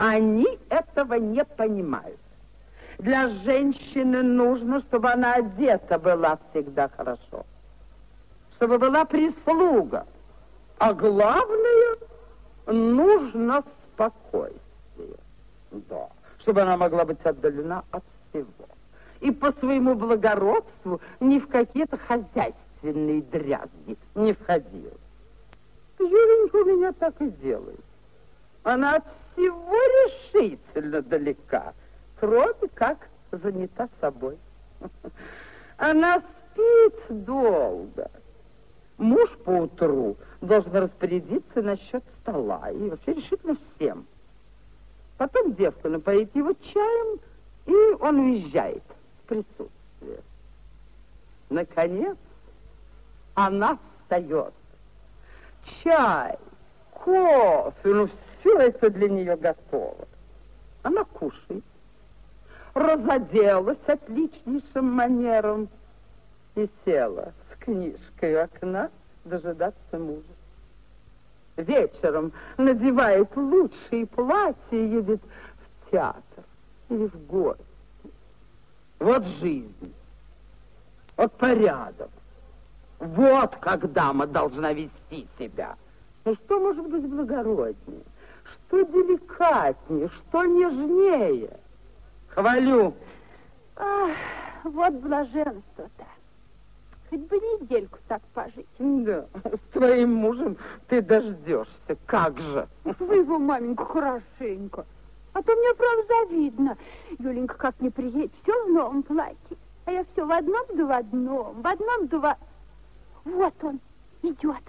Они этого не понимают. Для женщины нужно, чтобы она одета была всегда хорошо. Чтобы была прислуга. А главное, нужно спокойствие. Да, чтобы она могла быть отдалена от всего. И по своему благородству ни в какие-то хозяйственные дрязги не входила. Юленька у меня так и делает. Она от всего решительно далека, кроме как занята собой. Она спит долго. Муж поутру должен распорядиться насчет стола и вообще решительно всем. Потом девка напоит его чаем, и он уезжает в присутствие. Наконец, она встает. Чай, кофе, ну все это для нее готово. Она кушает, разоделась отличнейшим манером и села с книжкой у окна дожидаться мужа. Вечером надевает лучшие платья и едет в театр или в гости. Вот жизнь, вот порядок. Вот как дама должна вести себя. Ну что может быть благороднее, что деликатнее, что нежнее? Хвалю. Ах, вот блаженство-то. Хоть бы недельку так пожить. Да, с твоим мужем ты дождешься. Как же? Своего маменьку хорошенько. А то мне, правда, завидно. Юленька как не приедет, все в новом платье. А я все в одном да в одном, в одном да в... Вот он идет.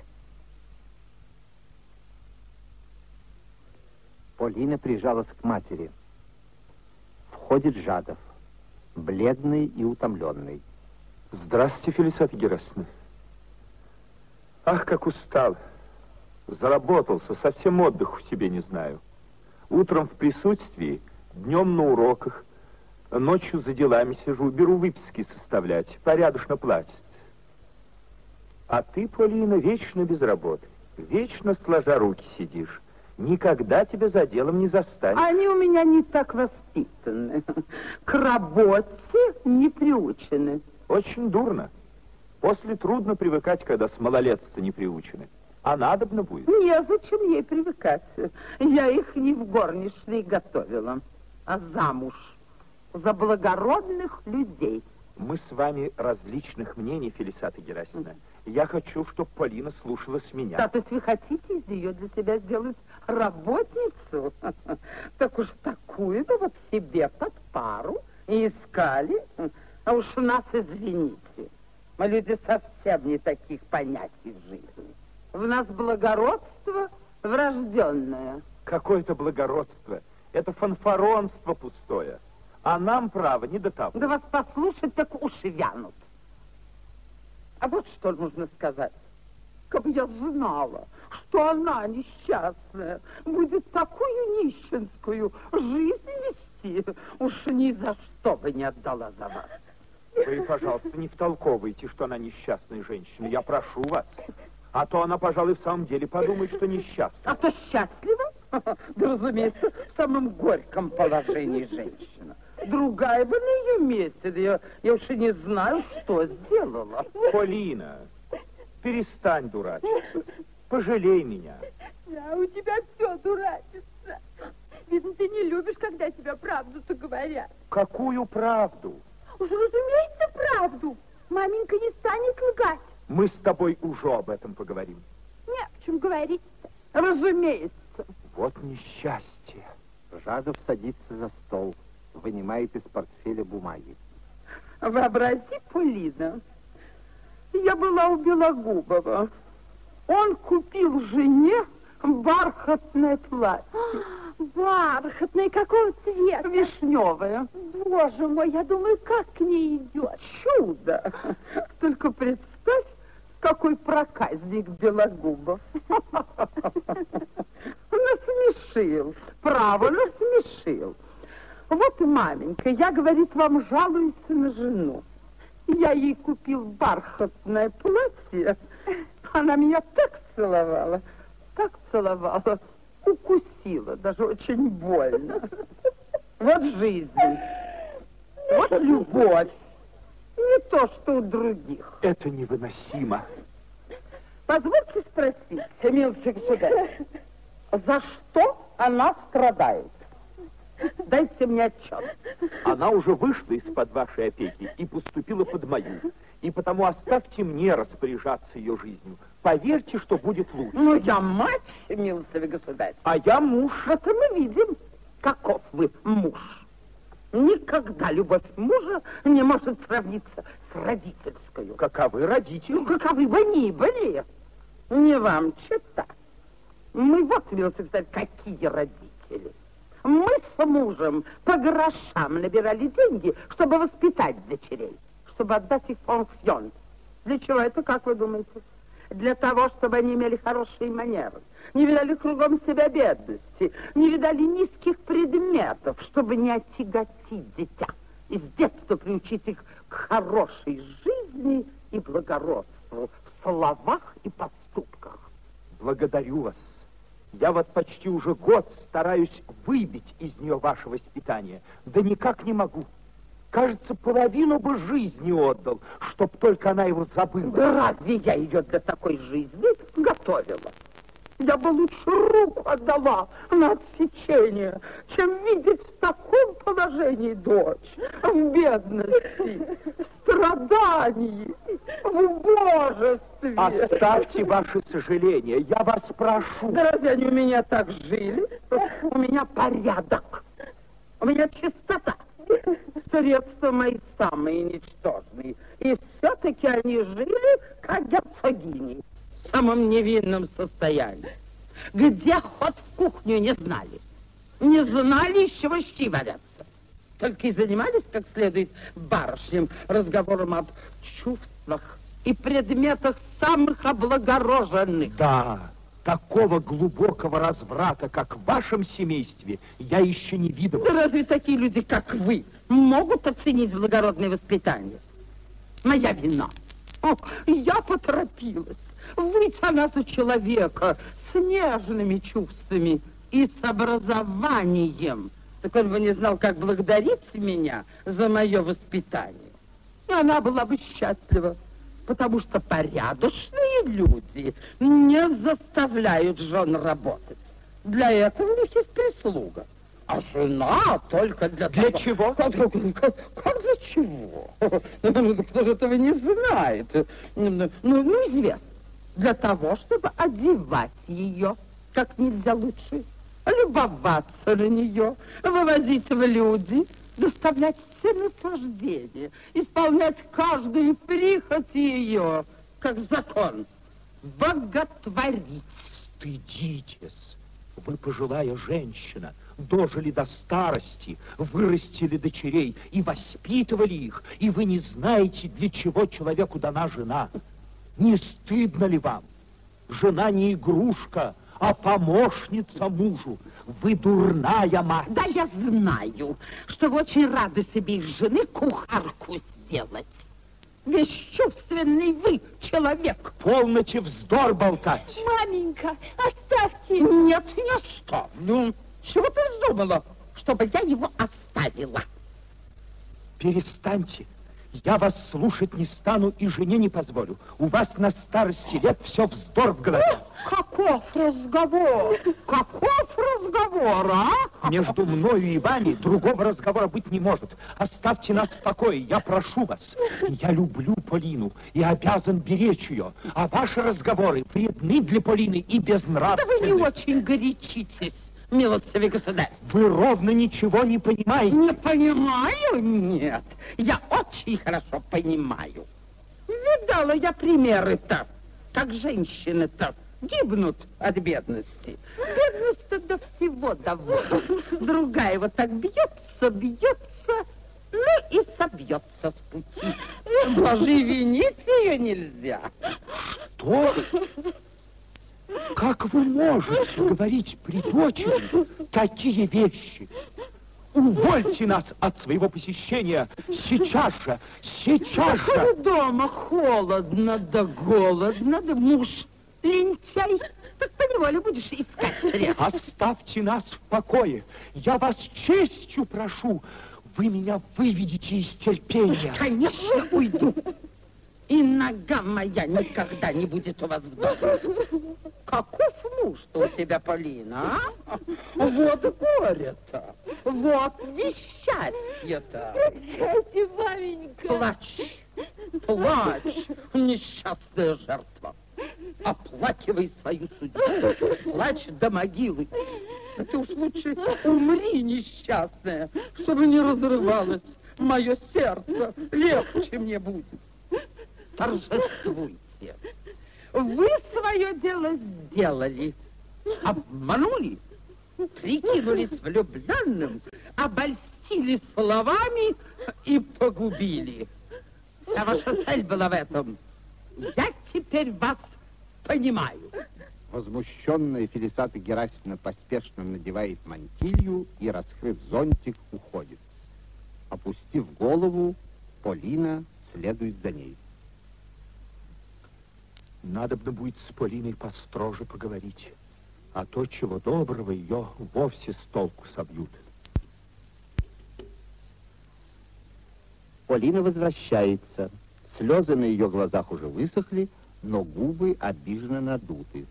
Полина прижалась к матери. Входит Жадов, бледный и утомленный. Здравствуйте, Фелисата Герасимовна. Ах, как устал. Заработался, совсем отдыху себе не знаю. Утром в присутствии, днем на уроках, ночью за делами сижу, беру выписки составлять, порядочно платят. А ты, Полина, вечно без работы, вечно сложа руки сидишь. Никогда тебя за делом не застанет. Они у меня не так воспитаны. К работе не приучены. Очень дурно. После трудно привыкать, когда с малолетства не приучены. А надобно будет. Незачем ей привыкать. Я их не в горничной готовила, а замуж за благородных людей. Мы с вами различных мнений, Фелисата Герасимовна. Я хочу, чтобы Полина слушалась меня. Да, то есть вы хотите из ее для себя сделать работницу? Так уж такую-то вот себе под пару и искали. А уж нас извините. Мы люди совсем не таких понятий в жизни. В нас благородство врожденное. Какое-то благородство. Это фанфаронство пустое. А нам, право, не до того. Да вас послушать, так уши вянут. А вот что нужно сказать. Как бы я знала, что она несчастная будет такую нищенскую жизнь вести, уж ни за что бы не отдала за вас. Вы, пожалуйста, не втолковывайте, что она несчастная женщина. Я прошу вас. А то она, пожалуй, в самом деле подумает, что несчастна. А то счастлива? Да, разумеется, в самом горьком положении женщина. Другая бы на ее месте, да я уж и не знаю, что сделала. Полина, перестань дурачиться. Пожалей меня. Да, у тебя все дурачится. Видно, ты не любишь, когда тебя правду-то говорят. Какую правду? Уж разумеется, правду. Маменька не станет лгать. Мы с тобой уже об этом поговорим. Не о чем говорить-то. Разумеется. Вот несчастье. Жадов садится за стол, вынимает из портфеля бумаги. Вообрази, Полина, я была у Белогубова. Он купил жене бархатное платье. Бархатное, какого цвета? Вишневое. Боже мой, я думаю, как к ней идет. Чудо. Только представь, какой проказник Белогубов. Насмешил. Право, насмешил. Вот, маменька, я, говорит, вам жалуюсь на жену. Я ей купил бархатное платье. Она меня так целовала, укусила, даже очень больно. Вот жизнь, вот любовь. Не то, что у других. Это невыносимо. Позвольте спросить, милостивый государь, за что она страдает? Дайте мне отчет. Она уже вышла из-под вашей опеки и поступила под мою. И потому оставьте мне распоряжаться ее жизнью. Поверьте, что будет лучше. Ну, я мать, милостивый государь. А я муж. Вот и мы видим, каков вы муж. Никогда любовь мужа не может сравниться с родительской. Каковы родители? Ну, каковы бы ни были, не вам читать. Мы вот, милостивый государь, какие родители. Мы с мужем по грошам набирали деньги, чтобы воспитать дочерей, чтобы отдать их в пансион. Для чего это, как вы думаете? Для того, чтобы они имели хорошие манеры, не видали кругом себя бедности, не видали низких предметов, чтобы не отяготить дитя и с детства приучить их к хорошей жизни и благородству в словах и поступках. Благодарю вас. Я вот почти уже год стараюсь выбить из нее ваше воспитание, да никак не могу. Кажется, половину бы жизни отдал, чтоб только она его забыла. Да разве я ее для такой жизни готовила? Я бы лучше руку отдала на отсечение, чем видеть в таком положении дочь, в бедности, в страдании, в убожестве. Оставьте ваши сожаления, я вас прошу. Да разве они у меня так жили? У меня порядок, у меня чистота. Средства мои самые ничтожные. И все-таки они жили, как герцогини, в самом невинном состоянии. Где ход в кухню не знали. Не знали, из чего щи варятся. Только и занимались, как следует, барышням разговором об чувствах и предметах самых облагороженных. Да, такого глубокого разврата, как в вашем семействе, я еще не видел. Да разве такие люди, как вы, могут оценить благородное воспитание? Моя вина. О, я поторопилась. Выйти она за человека с нежными чувствами и с образованием. Так он бы не знал, как благодарить меня за мое воспитание. И она была бы счастлива, потому что порядочные люди не заставляют жен работать. Для этого у них есть прислуга. А жена только для того... Для чего? Как для чего? Кто же этого не знает? Ну, известно. Для того, чтобы одевать ее как нельзя лучше, любоваться на нее, вывозить в люди, доставлять все наслаждения, исполнять каждую прихоть ее, как закон, боготворить. Стыдитесь. Вы пожилая женщина, дожили до старости, вырастили дочерей и воспитывали их, и вы не знаете, для чего человеку дана жена. Не стыдно ли вам? Жена не игрушка, а помощница мужу. Вы дурная мать. Да, я знаю, что вы очень рады себе из жены кухарку сделать. Бесчувственный вы человек. Полноте вздор болтать. Маменька, оставьте. Нет, не оставлю. Чего ты вздумала, чтобы я его оставила? Перестаньте. Я вас слушать не стану и жене не позволю. У вас на старости лет все вздор в голове. Каков разговор? Каков разговор, а? Между мною и вами другого разговора быть не может. Оставьте нас в покое, я прошу вас. Я люблю Полину и обязан беречь ее. А ваши разговоры вредны для Полины и безнравственны. Да вы не очень горячитесь, милостивый государь. Вы ровно ничего не понимаете. Не понимаю? Нет. Я очень хорошо понимаю. Видала я примеры-то, как женщины-то гибнут от бедности. Бедность-то до всего доводит. Другая вот так бьется, ну и собьется с пути. Даже и винить ее нельзя. Что? Как вы можете говорить при дочери такие вещи? Увольте нас от своего посещения сейчас же, сейчас же. Дома холодно да голодно, да муж лентяй так поневоле будешь искать средства. Оставьте нас в покое. Я вас честью прошу. Вы меня выведете из терпения. Конечно, уйду. И нога моя никогда не будет у вас в доме. Каков муж-то у тебя, Полина, а? Вот горе-то, вот несчастье-то. Прощайте, маменька. Плачь, плачь, несчастная жертва. Оплакивай свою судьбу, плачь до могилы. А ты уж лучше умри, несчастная, чтобы не разрывалось мое сердце. Легче мне будет. Торжествуйте. Вы свое дело сделали, обманули, прикинулись влюбленным, обольстили словами и погубили. Вся ваша цель была в этом. Я теперь вас понимаю. Возмущенная Фелисата Герасимовна поспешно надевает мантилью и, раскрыв зонтик, уходит. Опустив голову, Полина следует за ней. Надобно будет с Полиной построже поговорить, а то, чего доброго, ее вовсе с толку собьют. Полина возвращается. Слезы на ее глазах уже высохли, но губы обиженно надуты.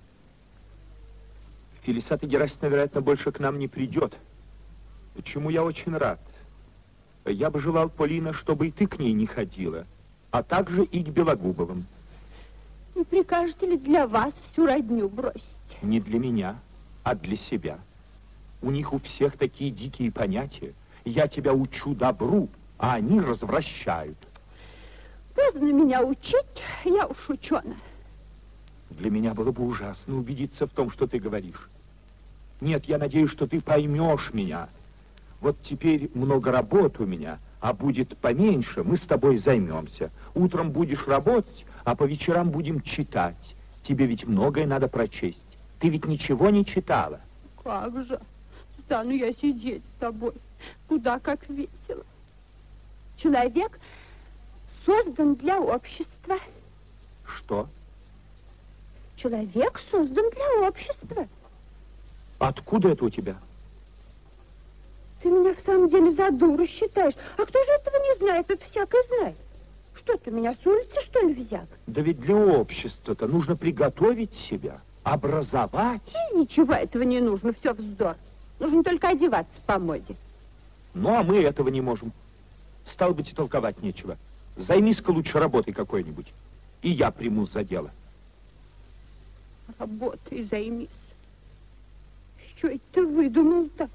Фелисата Герасимовна, вероятно, больше к нам не придет, чему я очень рад. Я бы желал, Полина, чтобы и ты к ней не ходила, а также и к Белогубовым. Не прикажете ли для вас всю родню бросить? Не для меня, а для себя. У них у всех такие дикие понятия. Я тебя учу добру, а они развращают. Поздно меня учить, я уж учена. Для меня было бы ужасно убедиться в том, что ты говоришь. Нет, я надеюсь, что ты поймешь меня. Вот теперь много работы у меня, а будет поменьше, мы с тобой займемся. Утром будешь работать, а по вечерам будем читать. Тебе ведь многое надо прочесть. Ты ведь ничего не читала. Как же? Стану я сидеть с тобой. Куда как весело. Человек создан для общества. Что? Человек создан для общества. Откуда это у тебя? Ты меня в самом деле за дуру считаешь. А кто же этого не знает? Это всякий знает. Что ты меня с улицы, что ли, взял? Да ведь для общества-то нужно приготовить себя, образовать. И ничего этого не нужно, все вздор. Нужно только одеваться по моде. Ну, а мы этого не можем. Стало быть, и толковать нечего. Займись-ка лучше работой какой-нибудь, и я примусь за дело. Работай, займись. Что это ты выдумал-то?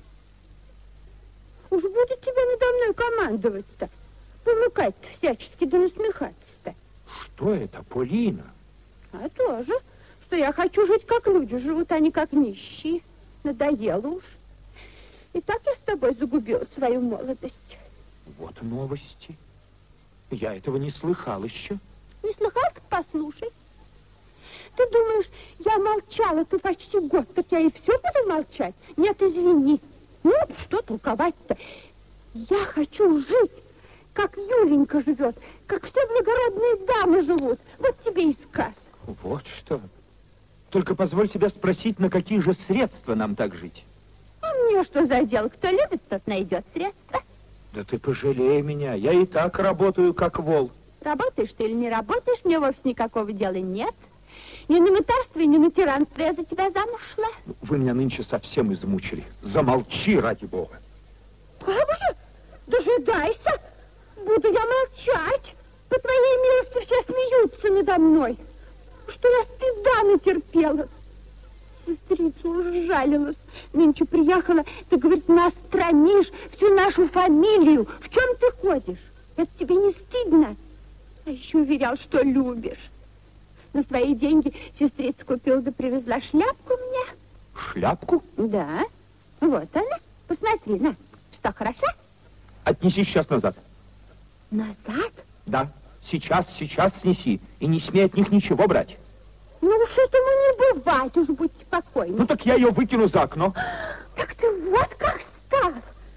Уж будет тебе надо мной командовать-то. Помыкать-то всячески, да насмехаться-то. Что это, Полина? А тоже, что я хочу жить, как люди живут, а не как нищие. Надоело уж. И так я с тобой загубила свою молодость. Вот новости. Я этого не слыхал еще. Не слыхал, так послушай. Ты думаешь, я молчала-то почти год, так я и все буду молчать? Нет, извини. Ну, что толковать-то? Я хочу жить, как Юленька живет, как все благородные дамы живут. Вот тебе и сказ. Вот что. Только позволь себя спросить, на какие же средства нам так жить? А мне что за дело? Кто любит, тот найдет средства. Да ты пожалей меня, я и так работаю, как вол. Работаешь ты или не работаешь, мне вовсе никакого дела нет. Ни на мытарство, ни на тиранство я за тебя замуж шла. Вы меня нынче совсем измучили. Замолчи, ради бога. Как же? Дожидайся. Буду я молчать. По твоей милости все смеются надо мной. Что я стыда натерпелась. Сестрица уж жалилась. Нынче приехала, ты, говорит, нас тронишь, всю нашу фамилию. В чем ты ходишь? Это тебе не стыдно? А еще уверял, что любишь. На свои деньги сестрица купила да привезла шляпку мне. Шляпку? Да. Вот она. Посмотри, на. Что, хороша? Отнеси сейчас назад. Назад? Да, сейчас снеси. И не смей от них ничего брать. Ну уж этому не бывает, уж будьте покойны. Ну так я ее выкину за окно. Так ты вот как стал.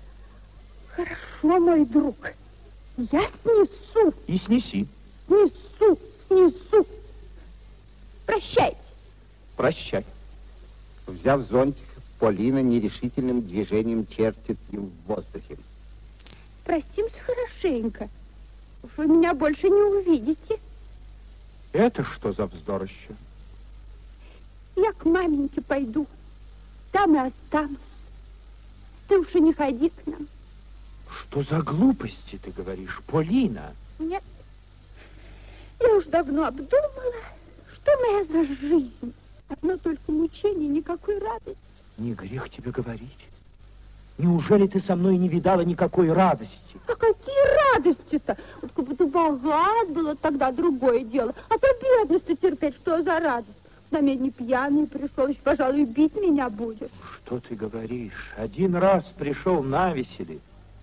Хорошо, мой друг. Я снесу. И снеси. Снесу. Прощайте. Прощай. Взяв зонтик, Полина нерешительным движением чертит им в воздухе. Простимся хорошенько. Уж вы меня больше не увидите. Это что за вздорище? Я к маменьке пойду. Там и останусь. Ты уж и не ходи к нам. Что за глупости ты говоришь, Полина? Нет. Я уж давно обдумала, что моя за жизнь. Одно только мучение, никакой радости. Не грех тебе говорить. Неужели ты со мной не видала никакой радости? А какие радости-то? Вот как бы ты богат было, тогда другое дело. А то бедность-то терпеть, что за радость? На меня не пьяный пришел, еще, пожалуй, бить меня будешь. Что ты говоришь? Один раз пришел на веселье.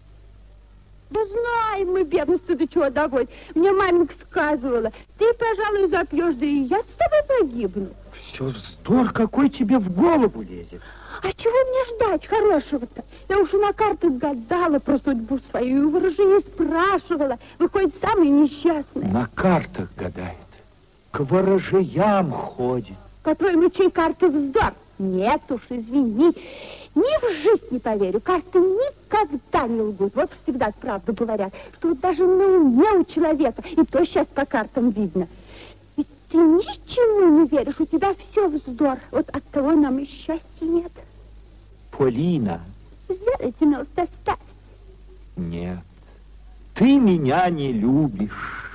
Да знаем мы бедность-то до чего доводит. Мне маменька сказывала, ты, пожалуй, запьешь, да и я с тобой погибну. Все вздор, какой тебе в голову лезет. А чего мне ждать хорошего-то? Я уж и на картах гадала про судьбу свою, и ворожей спрашивала. Выходит, самая несчастная. На картах гадает. К ворожеям ходит. По-твоему, чей карты вздор? Нет уж, извини. Ни в жизнь не поверю. Карты никогда не лгут. Вот всегда правду говорят, что вот даже на уме у человека, и то сейчас по картам видно. Ведь ты ничему не веришь, у тебя все вздор. Вот от того нам и счастья нет. Полина. Сделайте милость, оставь. Нет, ты меня не любишь.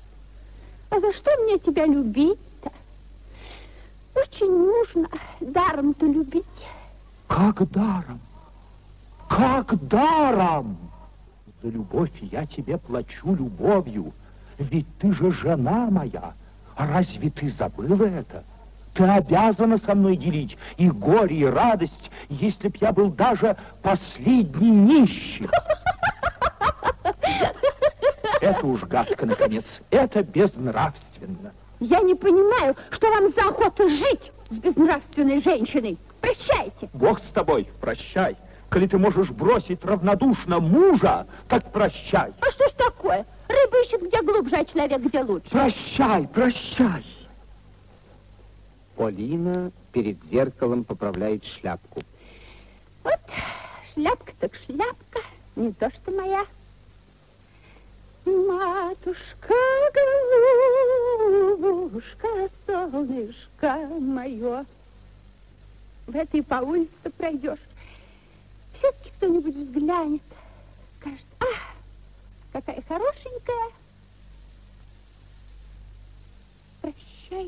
А за что мне тебя любить-то? Очень нужно даром-то любить. Как даром? Как даром? За любовь я тебе плачу любовью. Ведь ты же жена моя. А разве ты забыла это? Ты обязана со мной делить и горе, и радость, если б я был даже последний нищий. Это уж гадко, наконец. Это безнравственно. Я не понимаю, что вам за охота жить с безнравственной женщиной. Прощайте. Бог с тобой, прощай. Коли ты можешь бросить равнодушно мужа, так прощай. А что ж такое? Рыба ищет где глубже, а человек где лучше. Прощай, прощай. Полина перед зеркалом поправляет шляпку. Вот шляпка так шляпка, не то что моя. Матушка, голубушка, солнышко мое. В этой по улице пройдешь. Все-таки кто-нибудь взглянет, скажет, какая хорошенькая. Прощайте.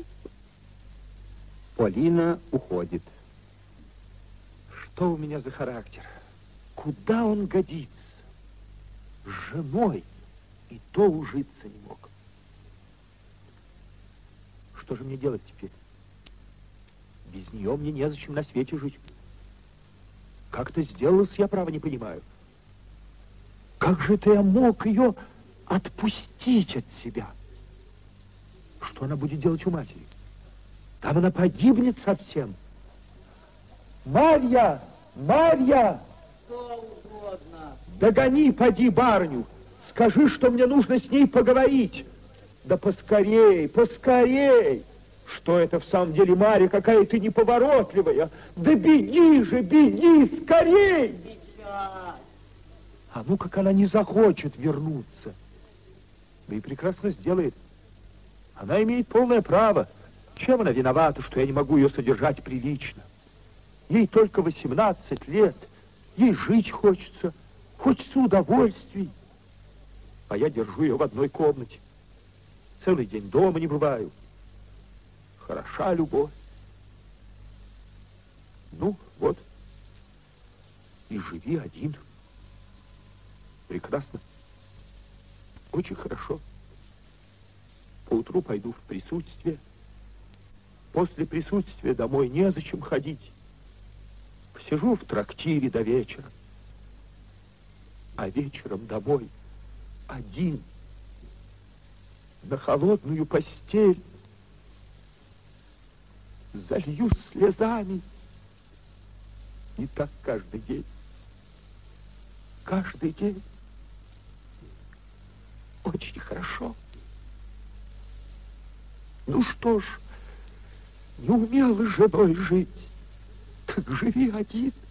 Полина уходит. Что у меня за характер? Куда он годится? С женой и то ужиться не мог. Что же мне делать теперь? Без нее мне незачем на свете жить. Как ты сделалось, я право не понимаю. Как же ты мог ее отпустить от себя? Что она будет делать у матери? Там она погибнет совсем. Марья! Марья! Что угодно. Догони, поди, барыню. Скажи, что мне нужно с ней поговорить. Да поскорей, поскорей. Что это в самом деле, Марья, какая ты неповоротливая. Да беги же, беги, скорей. Сейчас. А ну, как она не захочет вернуться. Да и прекрасно сделает. Она имеет полное право. Чем она виновата, что я не могу ее содержать прилично? Ей только 18 лет. Ей жить хочется. Хочется удовольствий. А я держу ее в одной комнате. Целый день дома не бываю. Хороша любовь. Ну, вот. И живи один. Прекрасно. Очень хорошо. Поутру пойду в присутствие. После присутствия домой незачем ходить. Посижу в трактире до вечера. А вечером домой один. На холодную постель. Залью слезами. И так каждый день. Каждый день. Очень хорошо. Ну что ж, Не умел с женой жить, так живи один.